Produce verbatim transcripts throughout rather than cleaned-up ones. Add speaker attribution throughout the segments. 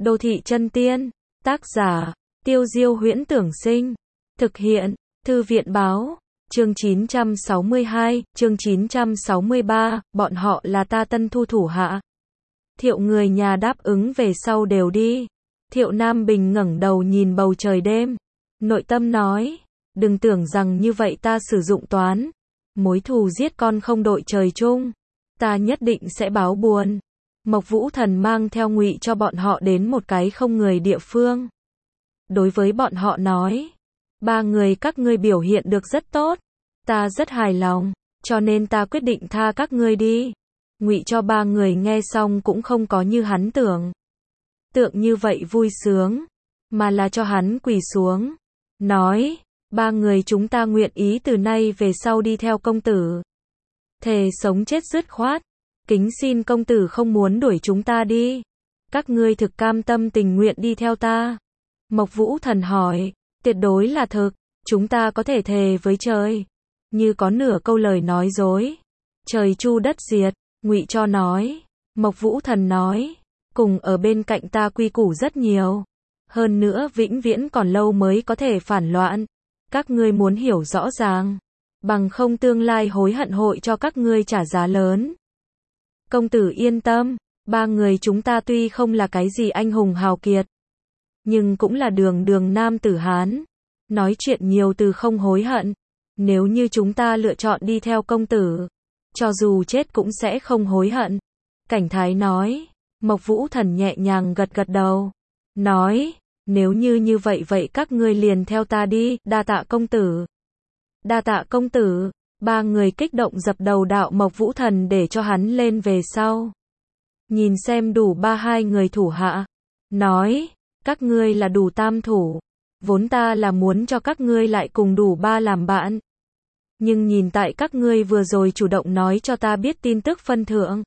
Speaker 1: Đô thị chân tiên, tác giả, Tiêu Diêu Huyễn Tưởng Sinh, thực hiện, Thư viện Báo, chương chín trăm sáu mươi hai, chương chín trăm sáu mươi ba, bọn họ là ta tân thu thủ hạ. Thiệu người nhà đáp ứng về sau đều đi. Thiệu Nam Bình ngẩng đầu nhìn bầu trời đêm, nội tâm nói, đừng tưởng rằng như vậy ta sử dụng toán, mối thù giết con không đội trời chung, ta nhất định sẽ báo buồn. Mộc Vũ Thần mang theo Ngụy cho bọn họ đến một cái không người địa phương. Đối với bọn họ nói, ba người các ngươi biểu hiện được rất tốt, ta rất hài lòng, cho nên ta quyết định tha các ngươi đi. Ngụy cho ba người nghe xong cũng không có như hắn tưởng tượng như vậy vui sướng, mà là cho hắn quỳ xuống, nói, ba người chúng ta nguyện ý từ nay về sau đi theo công tử, thề sống chết dứt khoát, kính xin công tử không muốn đuổi chúng ta đi, các ngươi thực cam tâm tình nguyện đi theo ta. Mộc Vũ Thần hỏi, tuyệt đối là thực, chúng ta có thể thề với trời, như có nửa câu lời nói dối, trời chu đất diệt. Ngụy cho nói, Mộc Vũ Thần nói, cùng ở bên cạnh ta quy củ rất nhiều, hơn nữa vĩnh viễn còn lâu mới có thể phản loạn, các ngươi muốn hiểu rõ ràng, bằng không tương lai hối hận hội cho các ngươi trả giá lớn. Công tử yên tâm, ba người chúng ta tuy không là cái gì anh hùng hào kiệt, nhưng cũng là đường đường nam tử Hán, nói chuyện nhiều từ không hối hận, nếu như chúng ta lựa chọn đi theo công tử, cho dù chết cũng sẽ không hối hận. Cảnh Thái nói, Mộc Vũ Thần nhẹ nhàng gật gật đầu, nói, nếu như như vậy vậy các ngươi liền theo ta đi, đa tạ công tử. Đa tạ công tử, ba người kích động dập đầu đạo Mộc Vũ Thần để cho hắn lên về sau. Nhìn xem đủ ba hai người thủ hạ, nói, các ngươi là đủ tam thủ, vốn ta là muốn cho các ngươi lại cùng đủ ba làm bạn. Nhưng nhìn tại các ngươi vừa rồi chủ động nói cho ta biết tin tức phân thượng,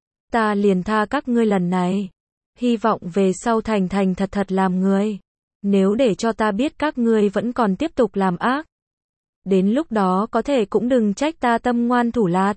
Speaker 1: ta liền tha các ngươi lần này, hy vọng về sau thành thành thật thật làm người, nếu để cho ta biết các ngươi vẫn còn tiếp tục làm ác, đến lúc đó có thể cũng đừng trách ta tâm ngoan thủ lạt.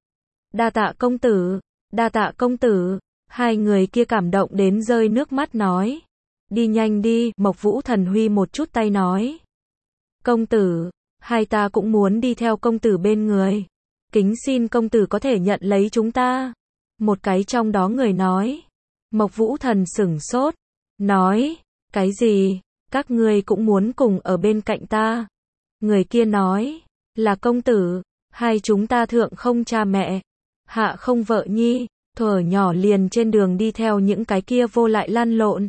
Speaker 1: Đa tạ công tử, đa tạ công tử, hai người kia cảm động đến rơi nước mắt nói, đi nhanh đi. Mộc Vũ Thần huy một chút tay nói, công tử, hai ta cũng muốn đi theo công tử bên người, kính xin công tử có thể nhận lấy chúng ta. Một cái trong đó người nói. Mộc Vũ Thần sửng sốt, nói, cái gì, các ngươi cũng muốn cùng ở bên cạnh ta. Người kia nói, là công tử, hai chúng ta thượng không cha mẹ, hạ không vợ nhi, thuở nhỏ liền trên đường đi theo những cái kia vô lại lăn lộn.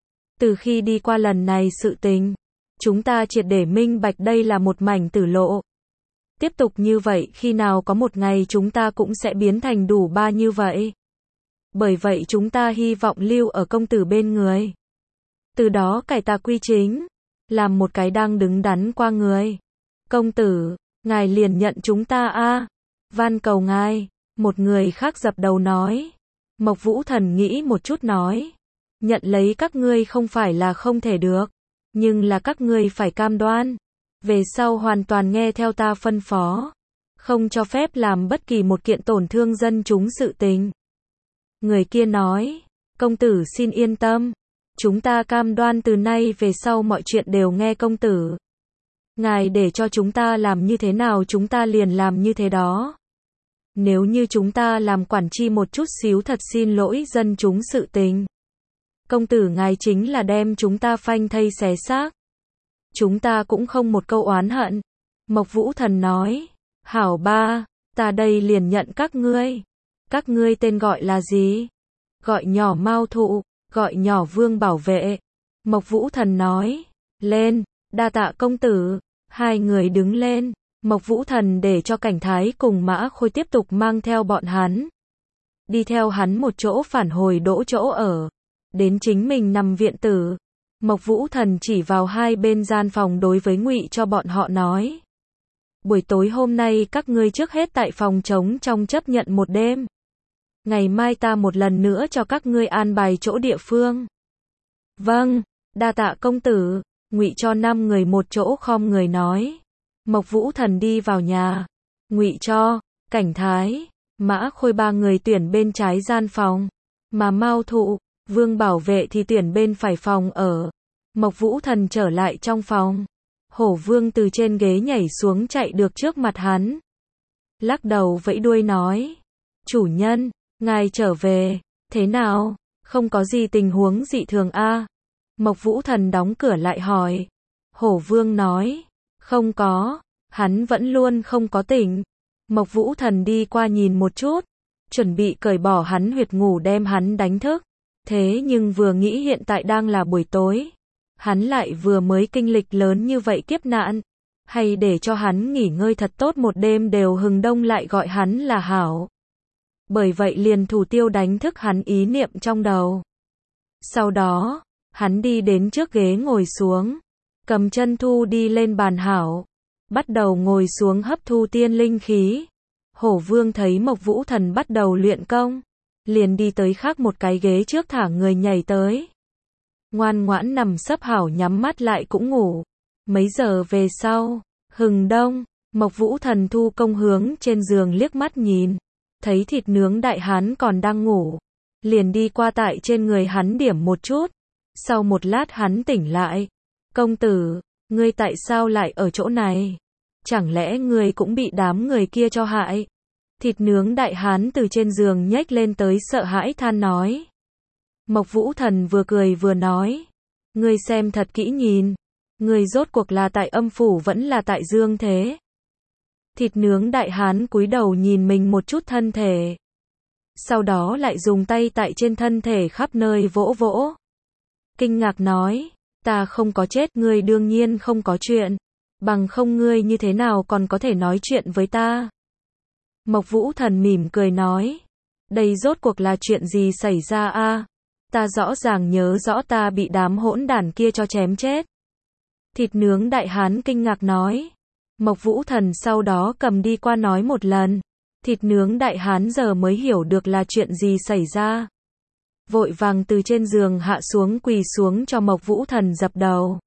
Speaker 1: Từ khi đi qua lần này sự tình, chúng ta triệt để minh bạch đây là một mảnh tử lộ. Tiếp tục như vậy khi nào có một ngày chúng ta cũng sẽ biến thành đủ ba như vậy. Bởi vậy chúng ta hy vọng lưu ở công tử bên người. Từ đó cải tà quy chính, làm một cái đang đứng đắn qua người. Công tử, ngài liền nhận chúng ta a, van cầu ngài. Một người khác dập đầu nói. Mộc Vũ Thần nghĩ một chút nói, nhận lấy các ngươi không phải là không thể được, nhưng là các ngươi phải cam đoan, về sau hoàn toàn nghe theo ta phân phó, không cho phép làm bất kỳ một kiện tổn thương dân chúng sự tình. Người kia nói, công tử xin yên tâm, chúng ta cam đoan từ nay về sau mọi chuyện đều nghe công tử. Ngài để cho chúng ta làm như thế nào chúng ta liền làm như thế đó. Nếu như chúng ta làm quản tri một chút xíu thật xin lỗi dân chúng sự tình, công tử ngài chính là đem chúng ta phanh thây xé xác, chúng ta cũng không một câu oán hận. Mộc Vũ Thần nói, hảo ba, ta đây liền nhận các ngươi. Các ngươi tên gọi là gì? Gọi nhỏ Mao Thụ, gọi nhỏ Vương Bảo Vệ. Mộc Vũ Thần nói, lên, đa tạ công tử. Hai người đứng lên, Mộc Vũ Thần để cho Cảnh Thái cùng Mã Khôi tiếp tục mang theo bọn hắn. Đi theo hắn một chỗ phản hồi đỗ chỗ ở, đến chính mình nằm viện tử. Mộc Vũ Thần chỉ vào hai bên gian phòng đối với Ngụy cho bọn họ nói, buổi tối hôm nay các ngươi trước hết tại phòng trống trong chấp nhận một đêm. Ngày mai ta một lần nữa cho các ngươi an bài chỗ địa phương. Vâng, đa tạ công tử. Ngụy cho năm người một chỗ khom người nói. Mộc Vũ Thần đi vào nhà. Ngụy cho, Cảnh Thái, Mã Khôi ba người tuyển bên trái gian phòng, mà Mao Thụ, Vương bảo vệ thì tuyển bên phải phòng ở. Mộc Vũ Thần trở lại trong phòng. Hổ Vương từ trên ghế nhảy xuống chạy được trước mặt hắn. Lắc đầu vẫy đuôi nói. Chủ nhân, ngài trở về, thế nào? Không có gì tình huống dị thường a? À? Mộc Vũ Thần đóng cửa lại hỏi. Hổ Vương nói. Không có, hắn vẫn luôn không có tỉnh. Mộc Vũ Thần đi qua nhìn một chút, chuẩn bị cởi bỏ hắn huyệt ngủ đem hắn đánh thức. Thế nhưng vừa nghĩ hiện tại đang là buổi tối, hắn lại vừa mới kinh lịch lớn như vậy kiếp nạn, hay để cho hắn nghỉ ngơi thật tốt một đêm đều hừng đông lại gọi hắn là hảo. Bởi vậy liền thủ tiêu đánh thức hắn ý niệm trong đầu. Sau đó, hắn đi đến trước ghế ngồi xuống, cầm chân thu đi lên bàn hảo, bắt đầu ngồi xuống hấp thu tiên linh khí. Hổ Vương thấy Mộc Vũ Thần bắt đầu luyện công, liền đi tới khác một cái ghế trước thả người nhảy tới. Ngoan ngoãn nằm sấp hảo nhắm mắt lại cũng ngủ. Mấy giờ về sau, hừng đông, Mộc Vũ Thần thu công hướng trên giường liếc mắt nhìn, thấy thịt nướng đại hán còn đang ngủ, liền đi qua tại trên người hắn điểm một chút. Sau một lát hắn tỉnh lại. Công tử, ngươi tại sao lại ở chỗ này? Chẳng lẽ ngươi cũng bị đám người kia cho hại? Thịt nướng đại hán từ trên giường nhếch lên tới sợ hãi than nói. Mộc Vũ Thần vừa cười vừa nói. Ngươi xem thật kỹ nhìn. Ngươi rốt cuộc là tại âm phủ vẫn là tại dương thế? Thịt nướng đại hán cúi đầu nhìn mình một chút thân thể. Sau đó lại dùng tay tại trên thân thể khắp nơi vỗ vỗ. Kinh ngạc nói. Ta không có chết, ngươi đương nhiên không có chuyện. Bằng không ngươi như thế nào còn có thể nói chuyện với ta? Mộc Vũ Thần mỉm cười nói. Đây rốt cuộc là chuyện gì xảy ra a? À? Ta rõ ràng nhớ rõ ta bị đám hỗn đản kia cho chém chết. Thịt nướng đại hán kinh ngạc nói. Mộc Vũ Thần sau đó cầm đi qua nói một lần. Thịt nướng đại hán giờ mới hiểu được là chuyện gì xảy ra. Vội vàng từ trên giường hạ xuống quỳ xuống cho Mộc Vũ Thần dập đầu.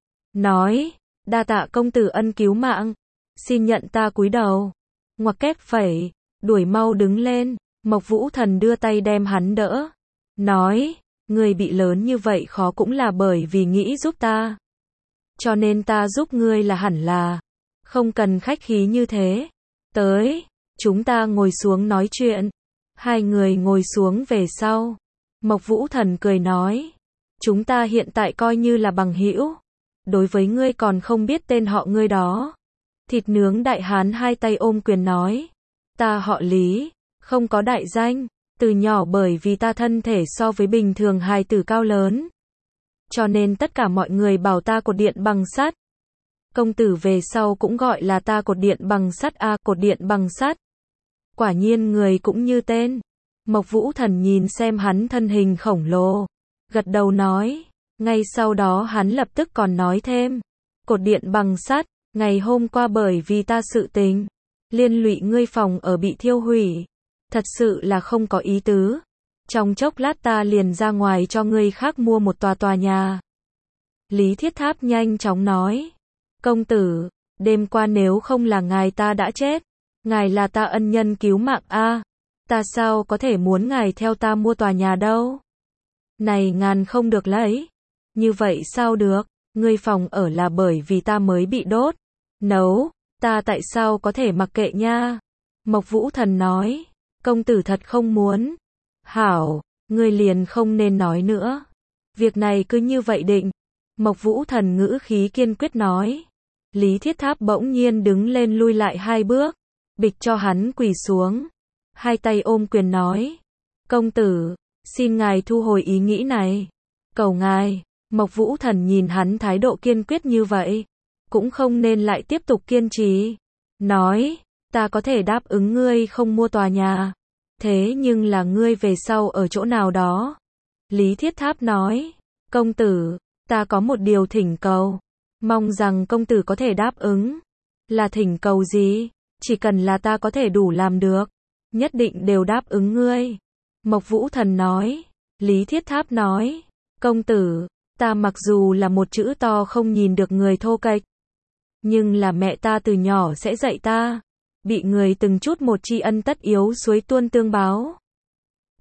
Speaker 1: Nói, đa tạ công tử ân cứu mạng. Xin nhận ta cúi đầu. Ngoặc kép phẩy, đuổi mau đứng lên. Mộc Vũ Thần đưa tay đem hắn đỡ. Nói, ngươi bị lớn như vậy khó cũng là bởi vì nghĩ giúp ta. Cho nên ta giúp ngươi là hẳn là. Không cần khách khí như thế. Tới, chúng ta ngồi xuống nói chuyện. Hai người ngồi xuống về sau. Mộc Vũ Thần cười nói. Chúng ta hiện tại coi như là bằng hữu. Đối với ngươi còn không biết tên họ ngươi đó. Thịt nướng đại hán hai tay ôm quyền nói. Ta họ Lý, không có đại danh. Từ nhỏ bởi vì ta thân thể so với bình thường hài tử cao lớn. Cho nên tất cả mọi người bảo ta cột điện bằng sắt. Công tử về sau cũng gọi là ta cột điện bằng sắt a, à, cột điện bằng sắt. Quả nhiên người cũng như tên. Mộc Vũ Thần nhìn xem hắn thân hình khổng lồ, gật đầu nói. Ngay sau đó hắn lập tức còn nói thêm. Cột điện bằng sắt, ngày hôm qua bởi vì ta sự tình, liên lụy ngươi phòng ở bị thiêu hủy. Thật sự là không có ý tứ. Trong chốc lát ta liền ra ngoài cho ngươi khác mua một tòa tòa nhà. Lý Thiết Tháp nhanh chóng nói. Công tử, đêm qua nếu không là ngài ta đã chết. Ngài là ta ân nhân cứu mạng a. À, ta sao có thể muốn ngài theo ta mua tòa nhà đâu? Này ngàn không được lấy. Như vậy sao được? Ngươi phòng ở là bởi vì ta mới bị đốt. Nấu, ta tại sao có thể mặc kệ nha? Mộc Vũ Thần nói. Công tử thật không muốn. Hảo, ngươi liền không nên nói nữa. Việc này cứ như vậy định. Mộc Vũ Thần ngữ khí kiên quyết nói. Lý Thiết Tháp bỗng nhiên đứng lên lui lại hai bước. Bịch cho hắn quỳ xuống. Hai tay ôm quyền nói. Công tử, xin ngài thu hồi ý nghĩ này. Cầu ngài. Mộc Vũ Thần nhìn hắn thái độ kiên quyết như vậy. Cũng không nên lại tiếp tục kiên trì. Nói, ta có thể đáp ứng ngươi không mua tòa nhà. Thế nhưng là ngươi về sau ở chỗ nào đó. Lý Thiết Tháp nói. Công tử, ta có một điều thỉnh cầu. Mong rằng công tử có thể đáp ứng. Là thỉnh cầu gì? Chỉ cần là ta có thể đủ làm được. Nhất định đều đáp ứng ngươi. Mộc Vũ Thần nói. Lý Thiết Tháp nói. Công tử, ta mặc dù là một chữ to không nhìn được người thô kệch. Nhưng là mẹ ta từ nhỏ sẽ dạy ta. Bị người từng chút một tri ân tất yếu suối tuôn tương báo.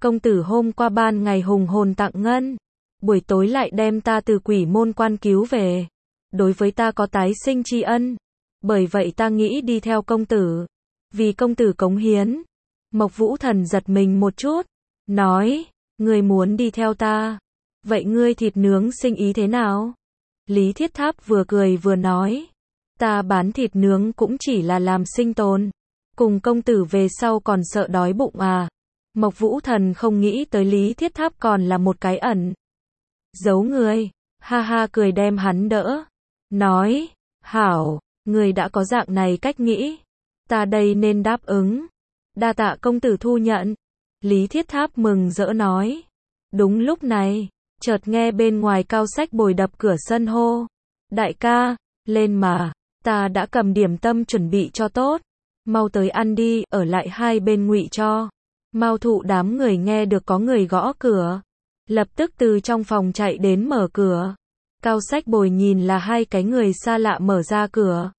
Speaker 1: công tử hôm qua ban ngày hùng hồn tặng ngân, buổi tối lại đem ta từ quỷ môn quan cứu về. Đối với ta có tái sinh tri ân, bởi vậy ta nghĩ đi theo công tử, vì công tử cống hiến. Mộc Vũ Thần giật mình một chút, nói, ngươi muốn đi theo ta, vậy ngươi thịt nướng sinh ý thế nào? Lý Thiết Tháp vừa cười vừa nói, ta bán thịt nướng cũng chỉ là làm sinh tồn, cùng công tử về sau còn sợ đói bụng à? Mộc Vũ Thần không nghĩ tới Lý Thiết Tháp còn là một cái ẩn giấu người, ha ha cười đem hắn đỡ, nói, hảo, người đã có dạng này cách nghĩ, ta đây nên đáp ứng, đa tạ công tử thu nhận. Lý Thiết Tháp mừng rỡ nói. Đúng lúc này, chợt nghe bên ngoài Cao Sách Bồi đập cửa sân hô, đại ca, lên mà, ta đã cầm điểm tâm chuẩn bị cho tốt, mau tới ăn đi, ở lại hai bên ngụy cho. Mao Thụ đám người nghe được có người gõ cửa, lập tức từ trong phòng chạy đến mở cửa. Cao Sách Bồi nhìn là hai cái người xa lạ mở ra cửa,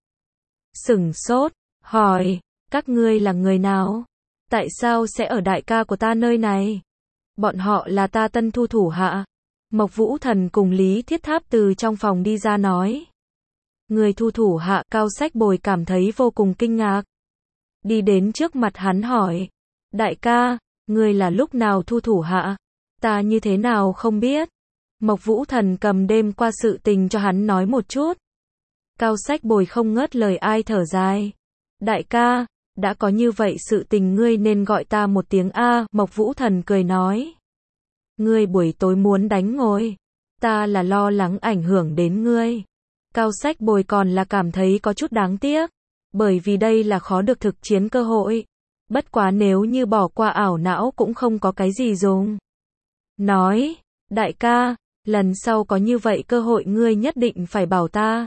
Speaker 1: sửng sốt, hỏi, các ngươi là người nào? Tại sao sẽ ở đại ca của ta nơi này? Bọn họ là ta tân thu thủ hạ. Mộc Vũ Thần cùng Lý Thiết Tháp từ trong phòng đi ra nói. Người thu thủ hạ, Cao Sách Bồi cảm thấy vô cùng kinh ngạc. Đi đến trước mặt hắn hỏi, đại ca, ngươi là lúc nào thu thủ hạ? Ta như thế nào không biết? Mộc Vũ Thần cầm đêm qua sự tình cho hắn nói một chút. Cao Sách Bồi không ngớt lời ai thở dài. Đại ca, đã có như vậy sự tình ngươi nên gọi ta một tiếng A. Mộc Vũ Thần cười nói. Ngươi buổi tối muốn đánh ngồi, ta là lo lắng ảnh hưởng đến ngươi. Cao Sách Bồi còn là cảm thấy có chút đáng tiếc, bởi vì đây là khó được thực chiến cơ hội. Bất quá nếu như bỏ qua ảo não cũng không có cái gì dùng. Nói, đại ca, lần sau có như vậy cơ hội ngươi nhất định phải bảo ta.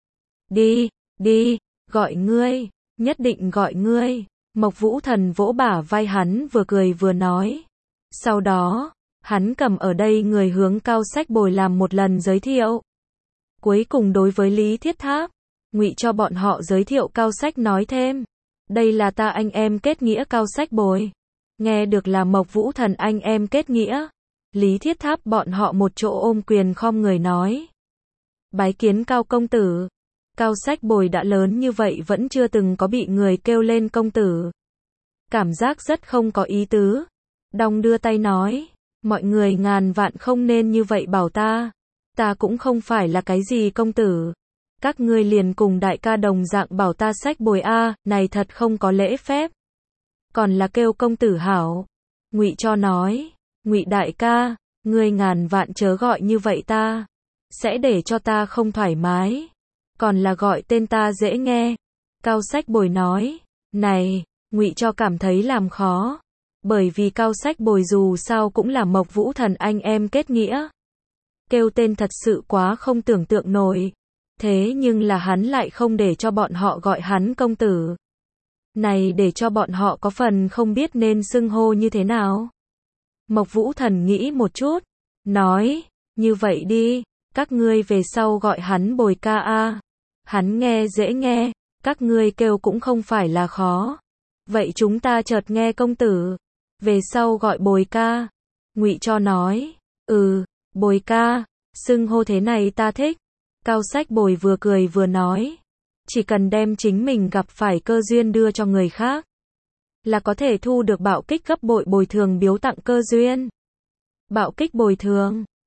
Speaker 1: Đi, đi, gọi ngươi, nhất định gọi ngươi. Mộc Vũ Thần vỗ bả vai hắn vừa cười vừa nói. Sau đó, hắn cầm ở đây người hướng Cao Sách Bồi làm một lần giới thiệu. Cuối cùng đối với Lý Thiết Tháp, ngụy cho bọn họ giới thiệu Cao Sách nói thêm. Đây là ta anh em kết nghĩa Cao Sách Bồi. Nghe được là Mộc Vũ Thần anh em kết nghĩa. Lý Thiết Tháp bọn họ một chỗ ôm quyền khom người nói. Bái kiến Cao công tử. Cao Sách Bồi đã lớn như vậy vẫn chưa từng có bị người kêu lên công tử. Cảm giác rất không có ý tứ. Đong đưa tay nói. Mọi người ngàn vạn không nên như vậy bảo ta. Ta cũng không phải là cái gì công tử. Các ngươi liền cùng đại ca đồng dạng bảo ta Sách Bồi a, này thật không có lễ phép. Còn là kêu công tử hảo. Ngụy cho nói. Ngụy đại ca, ngươi ngàn vạn chớ gọi như vậy ta. Sẽ để cho ta không thoải mái. Còn là gọi tên ta dễ nghe. Cao Sách Bồi nói. Này, Ngụy cho cảm thấy làm khó. Bởi vì Cao Sách Bồi dù sao cũng là Mộc Vũ Thần anh em kết nghĩa. Kêu tên thật sự quá không tưởng tượng nổi. Thế nhưng là hắn lại không để cho bọn họ gọi hắn công tử. Này để cho bọn họ có phần không biết nên xưng hô như thế nào. Mộc Vũ Thần nghĩ một chút. Nói, như vậy đi, các ngươi về sau gọi hắn Bồi ca a. Hắn nghe dễ nghe, các ngươi kêu cũng không phải là khó. Vậy chúng ta chợt nghe công tử. Về sau gọi Bồi ca. Ngụy cho nói, ừ, Bồi ca, xưng hô thế này ta thích. Cao Sách Bồi vừa cười vừa nói. Chỉ cần đem chính mình gặp phải cơ duyên đưa cho người khác. Là có thể thu được bạo kích gấp bội bồi thường biếu tặng cơ duyên. Bạo kích bồi thường.